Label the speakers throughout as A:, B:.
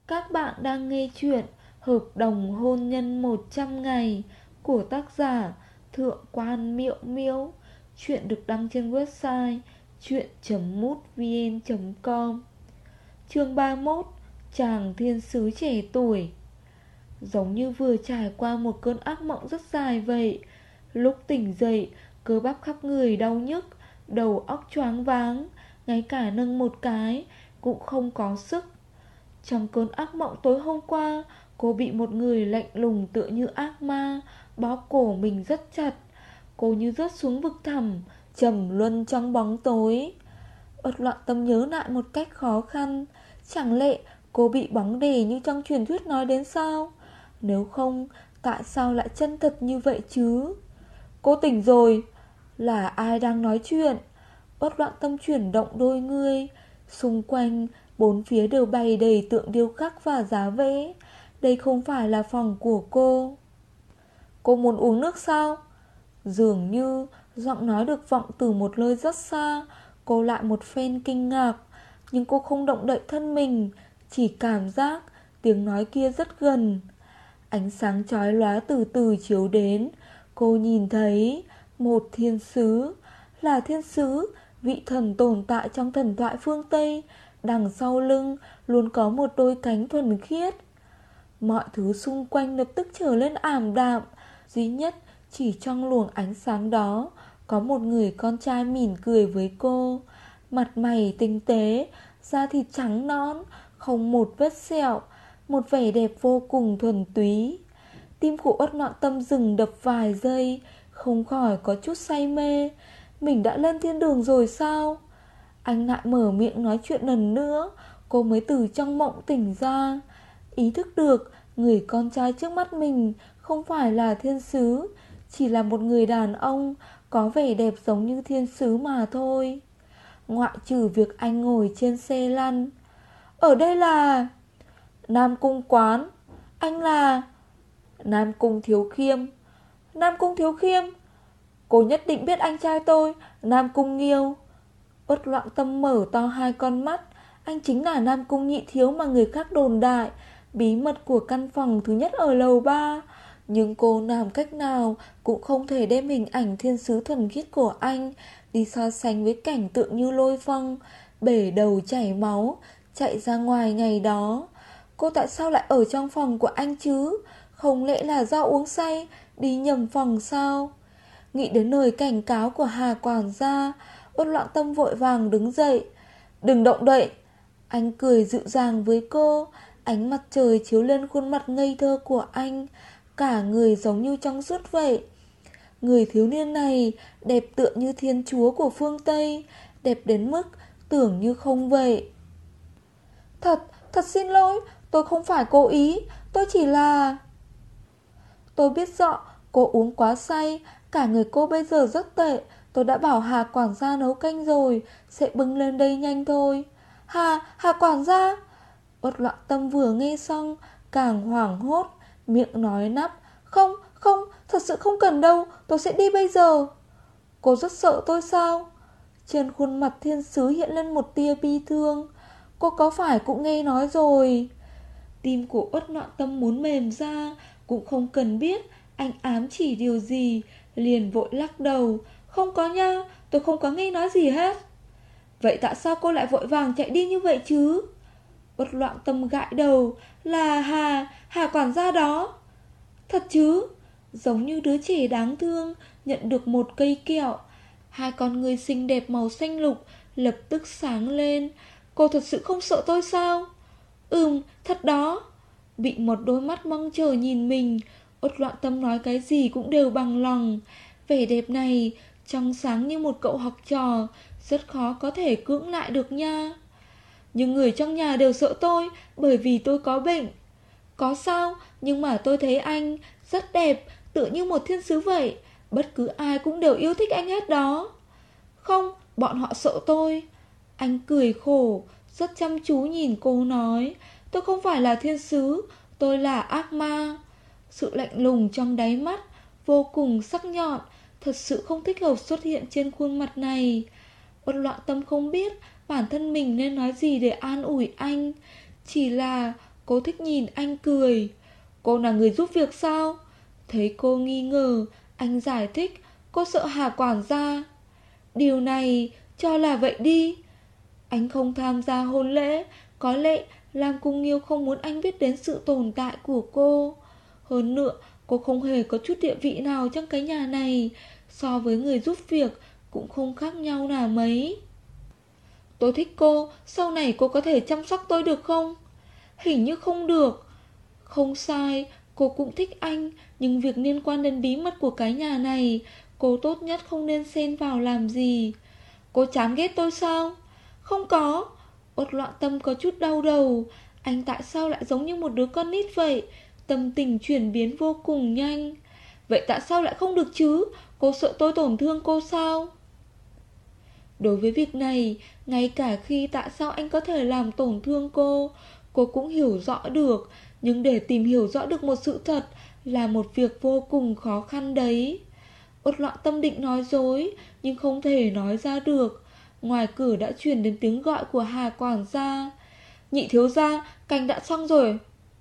A: Các bạn đang nghe chuyện Hợp đồng hôn nhân 100 ngày của tác giả Thượng quan Miệu Miễu. Chuyện được đăng trên website chuyện.mútvn.com. Chương 31. Chàng thiên sứ trẻ tuổi. Giống như vừa trải qua một cơn ác mộng rất dài vậy. Lúc tỉnh dậy, cơ bắp khắp người đau nhức, đầu óc choáng váng, ngay cả nâng một cái cũng không có sức. Trong cơn ác mộng tối hôm qua, cô bị một người lạnh lùng tựa như ác ma bóp cổ mình rất chặt. Cô như rớt xuống vực thẳm, trầm luân trong bóng tối. Uất loạn tâm nhớ lại một cách khó khăn. Chẳng lẽ cô bị bóng đè như trong truyền thuyết nói đến sao? Nếu không, tại sao lại chân thật như vậy chứ? Cô tỉnh rồi. Là ai đang nói chuyện? Uất loạn tâm chuyển động đôi người. Xung quanh bốn phía đều bày đầy tượng điêu khắc và giá vẽ. Đây không phải là phòng của cô. Cô muốn uống nước sao? Dường như giọng nói được vọng từ một nơi rất xa. Cô lại một phen kinh ngạc, nhưng cô không động đậy thân mình, chỉ cảm giác tiếng nói kia rất gần. Ánh sáng chói lóa từ từ chiếu đến. Cô nhìn thấy một thiên sứ. Là thiên sứ, vị thần tồn tại trong thần thoại phương Tây. Đằng sau lưng luôn có một đôi cánh thuần khiết. Mọi thứ xung quanh lập tức trở lên ảm đạm. Duy nhất chỉ trong luồng ánh sáng đó có một người con trai mỉm cười với cô. Mặt mày tinh tế, da thịt trắng nõn, không một vết sẹo, một vẻ đẹp vô cùng thuần túy. Tim của Uất Noãn Tâm dừng đập vài giây, không khỏi có chút say mê. Mình đã lên thiên đường rồi sao? Anh lại mở miệng nói chuyện lần nữa. Cô mới từ trong mộng tỉnh ra, ý thức được người con trai trước mắt mình không phải là thiên sứ, chỉ là một người đàn ông có vẻ đẹp giống như thiên sứ mà thôi. Ngoại trừ việc anh ngồi trên xe lăn. Ở đây là Nam Cung Quán. Anh là Nam Cung Thiếu Khiêm. Nam Cung Thiếu Khiêm. Cô nhất định biết anh trai tôi, Nam Cung Nghiêu. Uất Loạn Tâm mở to hai con mắt. Anh chính là Nam Cung Nhị Thiếu mà người khác đồn đại, bí mật của căn phòng thứ nhất ở lầu 3. Nhưng cô làm cách nào cũng không thể đem hình ảnh thiên sứ thuần khiết của anh đi so sánh với cảnh tượng như lôi phong, bể đầu chảy máu, chạy ra ngoài ngày đó. Cô tại sao lại ở trong phòng của anh chứ? Không lẽ là do uống say, đi nhầm phòng sao? Nghĩ đến lời cảnh cáo của Hà quản gia, Uất Loạn Tâm vội vàng đứng dậy. Đừng động đậy. Anh cười dịu dàng với cô. Ánh mặt trời chiếu lên khuôn mặt ngây thơ của anh, cả người giống như trong suốt vậy. Người thiếu niên này đẹp tựa như thiên chúa của phương Tây, đẹp đến mức tưởng như không vậy. Thật xin lỗi, tôi không phải cố ý, tôi chỉ là... Tôi biết rõ cô uống quá say, cả người cô bây giờ rất tệ. Tôi đã bảo Hà quản gia nấu canh rồi, sẽ bưng lên đây nhanh thôi. Hà quản gia. Uất Loạn Tâm vừa nghe xong càng hoảng hốt, miệng nói nắp. Không, thật sự không cần đâu, tôi sẽ đi bây giờ. Cô rất sợ tôi sao? Trên khuôn mặt thiên sứ hiện lên một tia bi thương. Cô có phải cũng nghe nói rồi? Tim của Uất Loạn Tâm muốn mềm ra, cũng không cần biết anh ám chỉ điều gì, liền vội lắc đầu. Không có nha, tôi không có nghe nói gì hết. Vậy tại sao cô lại vội vàng chạy đi như vậy chứ? Uất Loạn Tâm gãi đầu. Là Hà quản gia đó. Thật chứ? Giống như đứa trẻ đáng thương nhận được một cây kẹo. Hai con người xinh đẹp màu xanh lục lập tức sáng lên. Cô thật sự không sợ tôi sao? Thật đó. Bị một đôi mắt mong chờ nhìn mình, Uất Loạn Tâm nói cái gì cũng đều bằng lòng. Vẻ đẹp này trong sáng như một cậu học trò, rất khó có thể cưỡng lại được nha. Nhưng người trong nhà đều sợ tôi, bởi vì tôi có bệnh. Có sao, nhưng mà tôi thấy anh rất đẹp, tựa như một thiên sứ vậy. Bất cứ ai cũng đều yêu thích anh hết đó. Không, bọn họ sợ tôi. Anh cười khổ, rất chăm chú nhìn cô nói. Tôi không phải là thiên sứ, tôi là ác ma. Sự lạnh lùng trong đáy mắt vô cùng sắc nhọn, thật sự không thích hợp xuất hiện trên khuôn mặt này. Uất Loạn Tâm không biết bản thân mình nên nói gì để an ủi anh. Chỉ là Cô thích nhìn anh cười. Cô là người giúp việc sao? Thấy cô nghi ngờ, anh giải thích. Cô sợ Hà quản gia. Điều này cho là vậy đi. Anh không tham gia hôn lễ. Có lẽ Lam Cung Nghiêu không muốn anh biết đến sự tồn tại của cô. Hơn nữa, cô không hề có chút địa vị nào trong cái nhà này. So với người giúp việc cũng không khác nhau là mấy. Tôi thích cô, sau này cô có thể chăm sóc tôi được không? Hình như không được. Không sai, cô cũng thích anh, nhưng việc liên quan đến bí mật của cái nhà này, cô tốt nhất không nên xen vào làm gì. Cô chán ghét tôi sao? Không có. Uất Loạn Tâm có chút đau đầu. Anh tại sao lại giống như một đứa con nít vậy? Tâm tình chuyển biến vô cùng nhanh. Vậy tại sao lại không được chứ? Cô sợ tôi tổn thương cô sao? Đối với việc này, ngay cả khi tại sao anh có thể làm tổn thương cô cũng hiểu rõ được. Nhưng để tìm hiểu rõ được một sự thật là một việc vô cùng khó khăn đấy. Uất Loạn Tâm định nói dối, nhưng không thể nói ra được. Ngoài cửa đã truyền đến tiếng gọi của Hà quản gia. Nhị thiếu gia, canh đã xong rồi.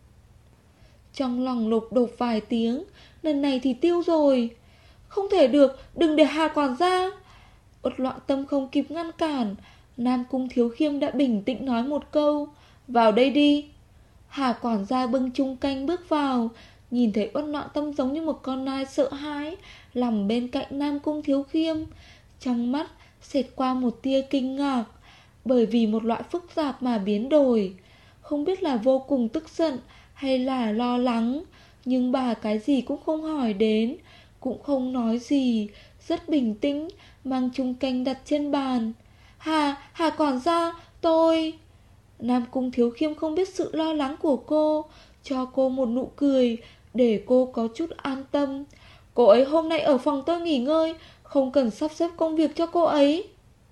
A: Trong lòng lục đột vài tiếng. Lần này thì tiêu rồi. Không thể được, đừng để Hà quản gia. Uất Loạn Tâm không kịp ngăn cản. Nam Cung Thiếu Khiêm đã bình tĩnh nói một câu. Vào đây đi. Hà quản gia bưng chung canh bước vào. Nhìn thấy Uất Loạn Tâm giống như một con nai sợ hãi nằm bên cạnh Nam Cung Thiếu Khiêm. Trong mắt xẹt qua một tia kinh ngạc. Bởi vì một loại phức tạp mà biến đổi. Không biết là vô cùng tức giận hay là lo lắng. Nhưng bà cái gì cũng không hỏi đến, cũng không nói gì. Rất bình tĩnh mang chung canh đặt trên bàn. Hà quản gia, tôi... Nam Cung Thiếu Khiêm không biết sự lo lắng của cô, cho cô một nụ cười để cô có chút an tâm. Cô ấy hôm nay ở phòng tôi nghỉ ngơi, không cần sắp xếp công việc cho cô ấy.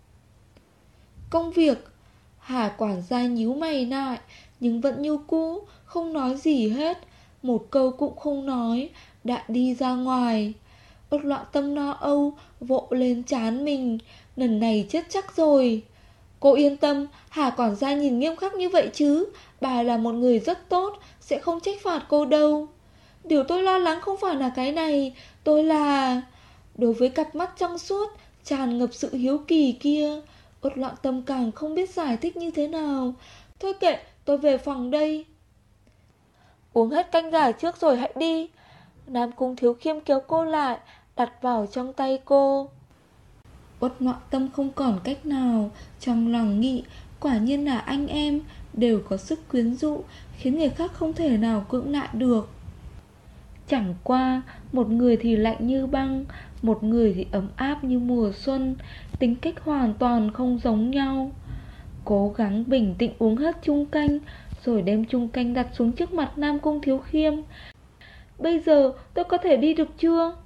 A: Công việc? Hà quản gia nhíu mày lại, nhưng vẫn như cũ, không nói gì hết. Một câu cũng không nói, đã đi ra ngoài. Uất Loạn Tâm lo âu vỗ lên trán mình. Lần này chết chắc rồi. Cô yên tâm, Hà quản gia nhìn nghiêm khắc như vậy chứ. Bà là một người rất tốt, sẽ không trách phạt cô đâu. Điều tôi lo lắng không phải là cái này. Tôi là... Đối với cặp mắt trong suốt tràn ngập sự hiếu kỳ kia, Uất Loạn Tâm càng không biết giải thích như thế nào. Thôi kệ, tôi về phòng đây. Uống hết canh gà trước rồi hãy đi. Nam Cung Thiếu Khiêm kéo cô lại, đặt vào trong tay cô. Uất Loạn Tâm không còn cách nào, trong lòng nghĩ quả nhiên là anh em đều có sức quyến rũ, khiến người khác không thể nào cưỡng lại được. Chẳng qua, một người thì lạnh như băng, một người thì ấm áp như mùa xuân, tính cách hoàn toàn không giống nhau. Cố gắng bình tĩnh uống hết chung canh, rồi đem chung canh đặt xuống trước mặt Nam Cung Thiếu Khiêm. Bây giờ tôi có thể đi được chưa?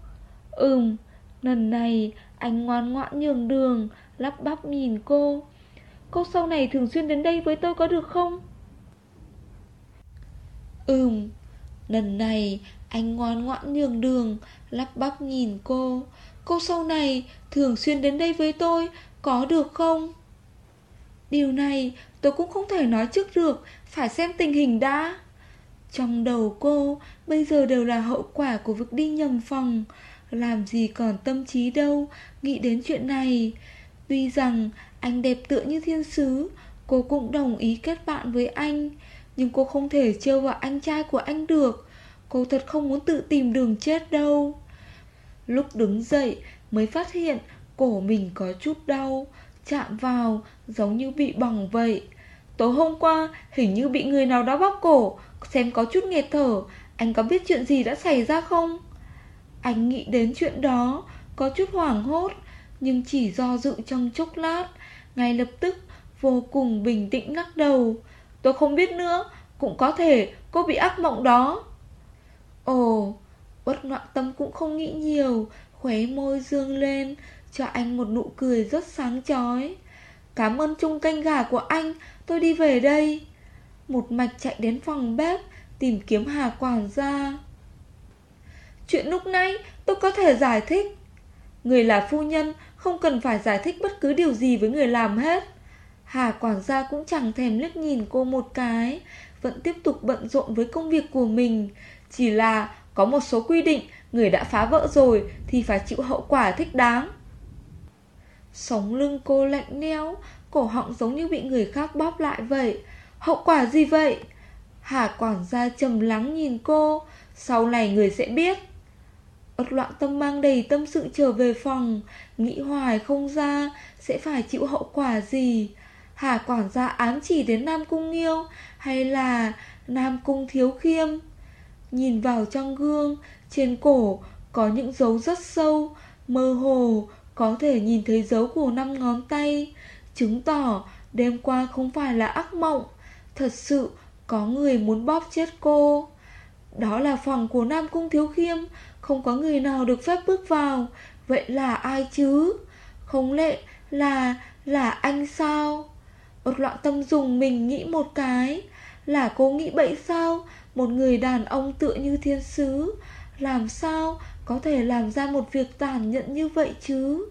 A: Lần này anh ngoan ngoãn nhường đường, lắp bắp nhìn cô. Cô sau này thường xuyên đến đây với tôi có được không? Lần này anh ngoan ngoãn nhường đường, lắp bắp nhìn cô. Cô sau này thường xuyên đến đây với tôi có được không? Điều này tôi cũng không thể nói trước được, phải xem tình hình đã. Trong đầu cô bây giờ đều là hậu quả của việc đi nhầm phòng. Làm gì còn tâm trí đâu nghĩ đến chuyện này. Tuy rằng anh đẹp tựa như thiên sứ, cô cũng đồng ý kết bạn với anh, nhưng cô không thể trêu vào anh trai của anh được. Cô thật không muốn tự tìm đường chết đâu. Lúc đứng dậy mới phát hiện cổ mình có chút đau, chạm vào giống như bị bỏng vậy. Tối hôm qua hình như bị người nào đó bóp cổ, xem có chút nghẹt thở. Anh có biết chuyện gì đã xảy ra không? Anh nghĩ đến chuyện đó, có chút hoảng hốt, nhưng chỉ do dự trong chốc lát, ngay lập tức vô cùng bình tĩnh lắc đầu. Tôi không biết nữa, cũng có thể cô bị ác mộng đó. Ồ, Uất Loạn Tâm cũng không nghĩ nhiều, khóe môi dương lên, cho anh một nụ cười rất sáng chói. Cảm ơn chung canh gà của anh, tôi đi về đây. Một mạch chạy đến phòng bếp, tìm kiếm Hà quản gia. Chuyện lúc nãy tôi có thể giải thích. Người là phu nhân, không cần phải giải thích bất cứ điều gì với người làm hết. Hà quản gia cũng chẳng thèm liếc nhìn cô một cái, vẫn tiếp tục bận rộn với công việc của mình. Chỉ là có một số quy định, người đã phá vỡ rồi thì phải chịu hậu quả thích đáng. Sống lưng cô lạnh lẽo, cổ họng giống như bị người khác bóp lại vậy. Hậu quả gì vậy? Hà quản gia trầm lắng nhìn cô. Sau này người sẽ biết. Uất Loạn Tâm mang đầy tâm sự trở về phòng, nghĩ hoài không ra sẽ phải chịu hậu quả gì. Hà quản gia ám chỉ đến Nam Cung Nghiêu hay là Nam Cung Thiếu Khiêm? Nhìn vào trong gương, trên cổ có những dấu rất sâu, mơ hồ có thể nhìn thấy dấu của 5 ngón tay, chứng tỏ đêm qua không phải là ác mộng. Thật sự có người muốn bóp chết cô. Đó là phòng của Nam Cung Thiếu Khiêm, không có người nào được phép bước vào. Vậy là ai chứ? Không lẽ là anh sao? Uất Loạn Tâm dùng mình nghĩ một cái. Là cô nghĩ bậy sao? Một người đàn ông tựa như thiên sứ, làm sao có thể làm ra một việc tàn nhẫn như vậy chứ?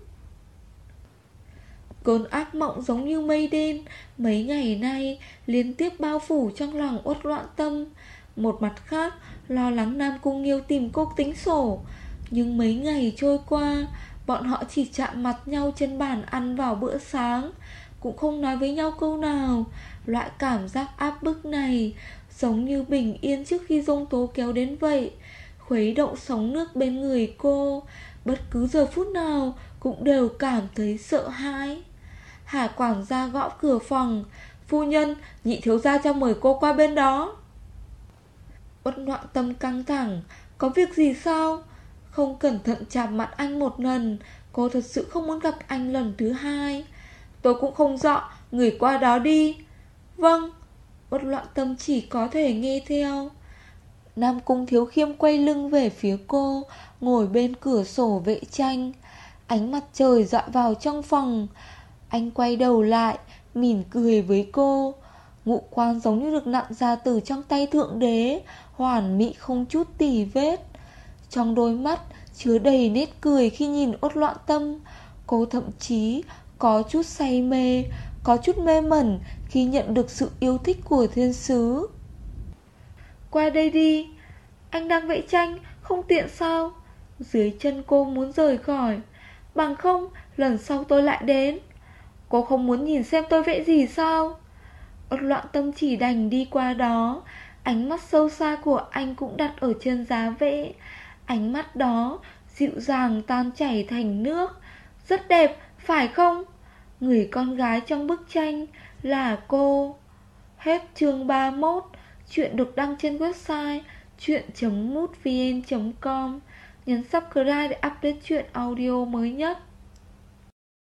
A: Cơn ác mộng giống như mây đen mấy ngày nay liên tiếp bao phủ trong lòng Uất Loạn Tâm. Một mặt khác, lo lắng Nam Cung Nghiêu tìm cô tính sổ. Nhưng mấy ngày trôi qua, bọn họ chỉ chạm mặt nhau trên bàn ăn vào bữa sáng, cũng không nói với nhau câu nào. Loại cảm giác áp bức này giống như bình yên trước khi giông tố kéo đến vậy, khuấy động sóng nước bên người cô. Bất cứ giờ phút nào cũng đều cảm thấy sợ hãi. Hà quản gia gõ cửa phòng. Phu nhân, nhị thiếu gia cho mời cô qua bên đó. Uất Loạn Tâm căng thẳng. Có việc gì sao? Không cẩn thận chạm mặt anh một lần, cô thật sự không muốn gặp anh lần thứ hai. Tôi cũng không rõ, người qua đó đi. Vâng. Uất Loạn Tâm chỉ có thể nghe theo. Nam Cung Thiếu Khiêm quay lưng về phía cô, ngồi bên cửa sổ vệ tranh. Ánh mặt trời dọi vào trong phòng. Anh quay đầu lại, mỉm cười với cô. Ngũ quan giống như được nặn ra từ trong tay Thượng Đế, hoàn mỹ không chút tì vết. Trong đôi mắt chứa đầy nét cười khi nhìn Uất Loạn Tâm. Cô thậm chí có chút say mê, có chút mê mẩn khi nhận được sự yêu thích của thiên sứ. Qua đây đi. Anh đang vẽ tranh, không tiện sao? Dưới chân cô muốn rời khỏi. Bằng không, lần sau tôi lại đến. Cô không muốn nhìn xem tôi vẽ gì sao? Uất Loạn Tâm chỉ đành đi qua đó. Ánh mắt sâu xa của anh cũng đặt ở trên giá vẽ. Ánh mắt đó dịu dàng tan chảy thành nước. Rất đẹp, phải không? Người con gái trong bức tranh là cô. Hết chương 31. Chuyện được đăng trên website chuyện.mútvn.com. Nhấn subscribe để update chuyện audio mới nhất.